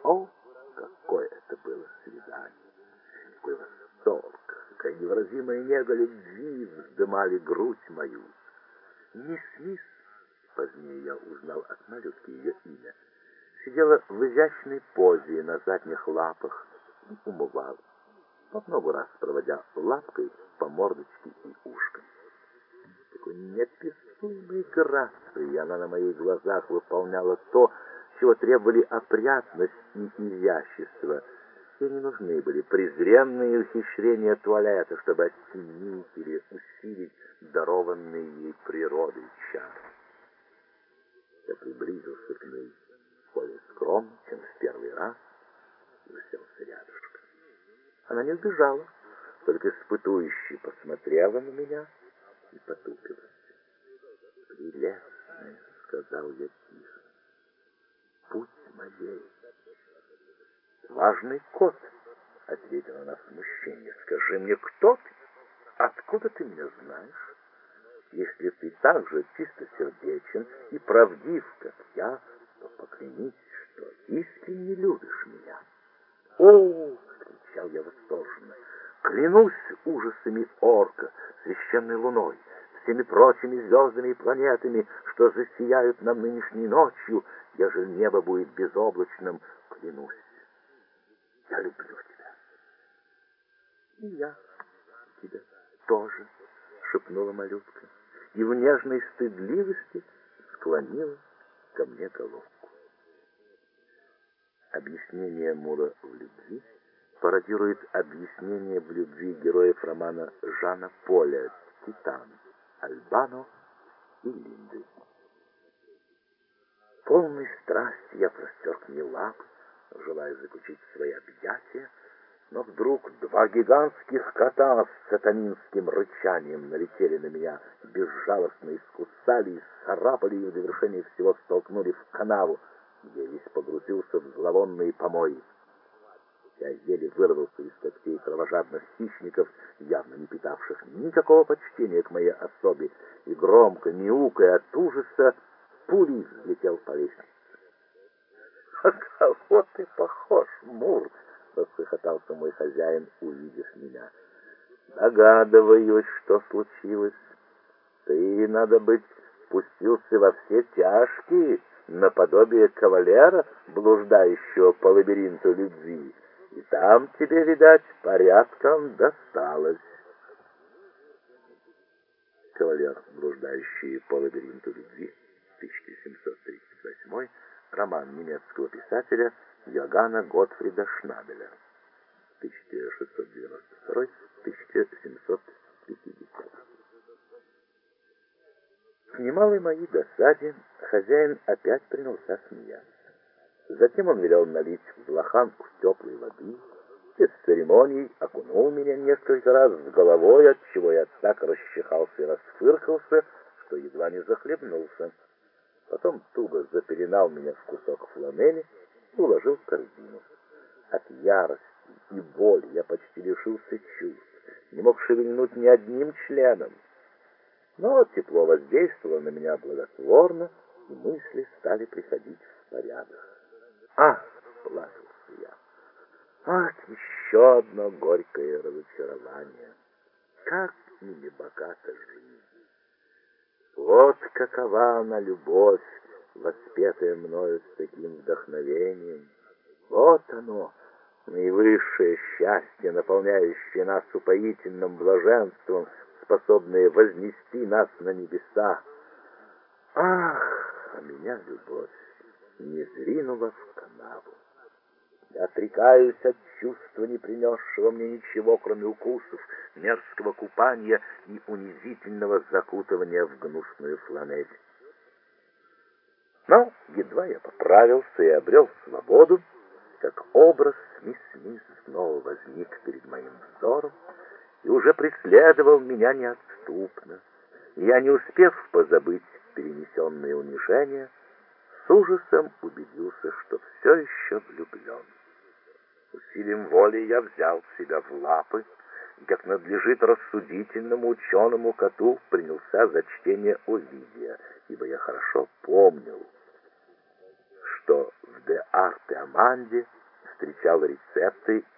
О, какое это было свидание! Какой восторг! Какая невыразимая нега любви вздымали грудь мою! Мисс Смис, позднее я узнал от малютки ее имя, сидела в изящной позе на задних лапах и умывала, по много раз проводя лапкой по мордочке и ушкам. Такой неописуемой грацией она на моих глазах выполняла то, чего требовали опрятность и изящество. Ей не нужны были презренные ухищрения туалета, чтобы оттенить или усилить дарованные ей природой чары. Я приблизился к ней более скромно, чем в первый раз, и уселся рядышком. Она не убежала, только испытующе посмотрела на меня и потупилась. «Прелестная», — сказал я тихо, — «путь моей». «Важный кот», — ответила она в смущении, — «скажи мне, кто ты? Откуда ты меня знаешь? Если ты так же чистосердечен и правдив, как я, то поклянись, что искренне любишь меня». «О!» — вскричал я восторженно. «Клянусь ужасами орка, священной луной, всеми прочими звездами и планетами, что засияют нам нынешней ночью, ежели небо будет безоблачным, клянусь. Я люблю тебя». «И я тебя тоже», — шепнула малютка, и в нежной стыдливости склонила ко мне головку. Объяснение Мура в любви пародирует объяснение в любви героев романа Жана Поля «Титан», Альбано и Линды. Полной страсти я простер к ней лапы, желая заключить свои объятия, но вдруг два гигантских кота с сатанинским рычанием налетели на меня, безжалостно искусали и царапали, и в довершение всего столкнули в канаву, где я весь погрузился в зловонные помои. Я еле вырвался из когтей кровожадных хищников, явно не питавших никакого почтения к моей особе, и громко, мяукая от ужаса, пулей взлетел по лестнице. «А кого ты похож, Мур?» — расхохотался мой хозяин, увидев меня. «Догадываюсь, что случилось. Ты, надо быть, пустился во все тяжкие, наподобие кавалера, блуждающего по лабиринту любви, и там тебе, видать, порядком досталось». «Кавалер, блуждающий по лабиринту любви», 1738, роман немецкого писателя Йоганна Готфрида Шнабеля, 1642-1750. К немалой моей досаде хозяин опять принялся смеяться. Затем он велел налить в лоханку теплой воды, без церемоний окунул меня несколько раз с головой, отчего я так расчихался и расфыркался, что едва не захлебнулся. Потом туго запеленал меня в кусок фланели и уложил в корзину. От ярости и боли я почти лишился чувств, не мог шевельнуть ни одним членом. Но тепло воздействовало на меня благотворно, и мысли стали приходить в порядок. «Ах!» — плакался я. «Ах, еще одно горькое разочарование! Как мне богата жизнь! Вот какова она, любовь, воспетая мною с таким вдохновением! Вот оно, наивысшее счастье, наполняющее нас упоительным блаженством, способное вознести нас на небеса! Ах, а меня любовь не зринула в канаву! Я отрекаюсь от чувства, не принесшего мне ничего, кроме укусов, мерзкого купания и унизительного закутывания в гнусную фланель. Но едва я поправился и обрел свободу, как образ мисс Смис снова возник перед моим взором и уже преследовал меня неотступно. И я, не успев позабыть перенесенные унижения, с ужасом убедился, что все еще влюблен. Усилием воли я взял себя в лапы и, как надлежит рассудительному ученому коту, принялся за чтение Овидия, ибо я хорошо помнил, что в «Де Арте Аманде» встречал рецепты